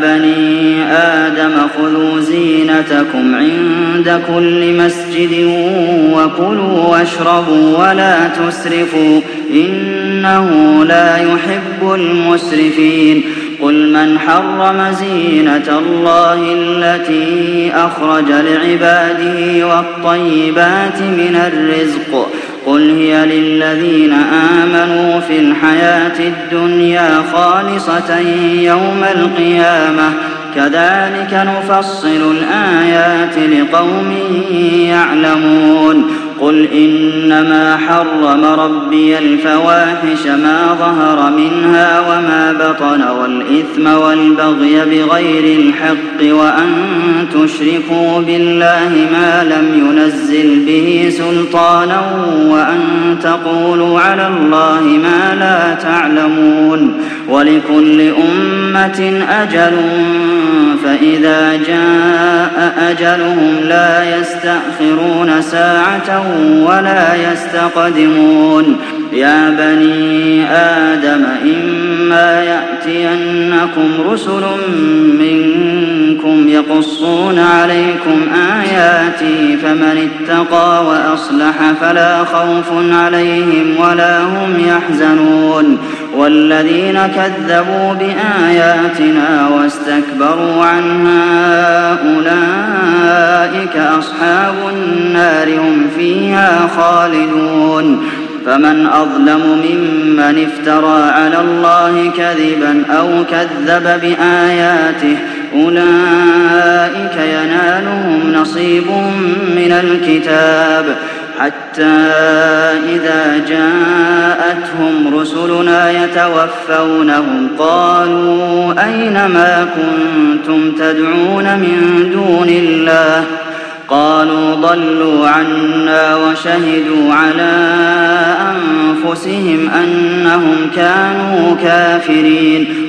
بني آدم خذوا زينتكم عند كل مسجد وكلوا واشربوا ولا تسرفوا إنه لا يحب المسرفين قل من حرم زينة الله التي أخرج لعباده والطيبات من الرزق قل هي للذين آمنوا في الحياة الدنيا خالصة يوم القيامة كذلك نفصل الآيات لقوم يعلمون قل إنما حرم ربي الفواحش ما ظهر منها وما بطن والإثم والبغي بغير الحق وأن تشركوا بالله ما لم ينزل به سلطانا وأن تقولوا على الله ما لا تعلمون ولكل أمة أجل فإذا جاء أجلهم لا يستأخرون ساعة ولا يستقدمون يا بني آدم إما يأتينكم رسل منكم يقصون عليكم آياتي فمن اتقى وأصلح فلا خوف عليهم ولا هم يحزنون والذين كذبوا بآياتنا واستكبروا عنها أولئك أصحاب النار هم فيها خالدون فمن أظلم ممن افترى على الله كذبا أو كذب بآياته أولئك ينالهم نصيب من الكتاب حتى إذا جاءتهم رسلنا يتوفونهم قالوا أين ما كنتم تدعون من دون الله قالوا ضلوا عنا وشهدوا على أنفسهم أنهم كانوا كافرين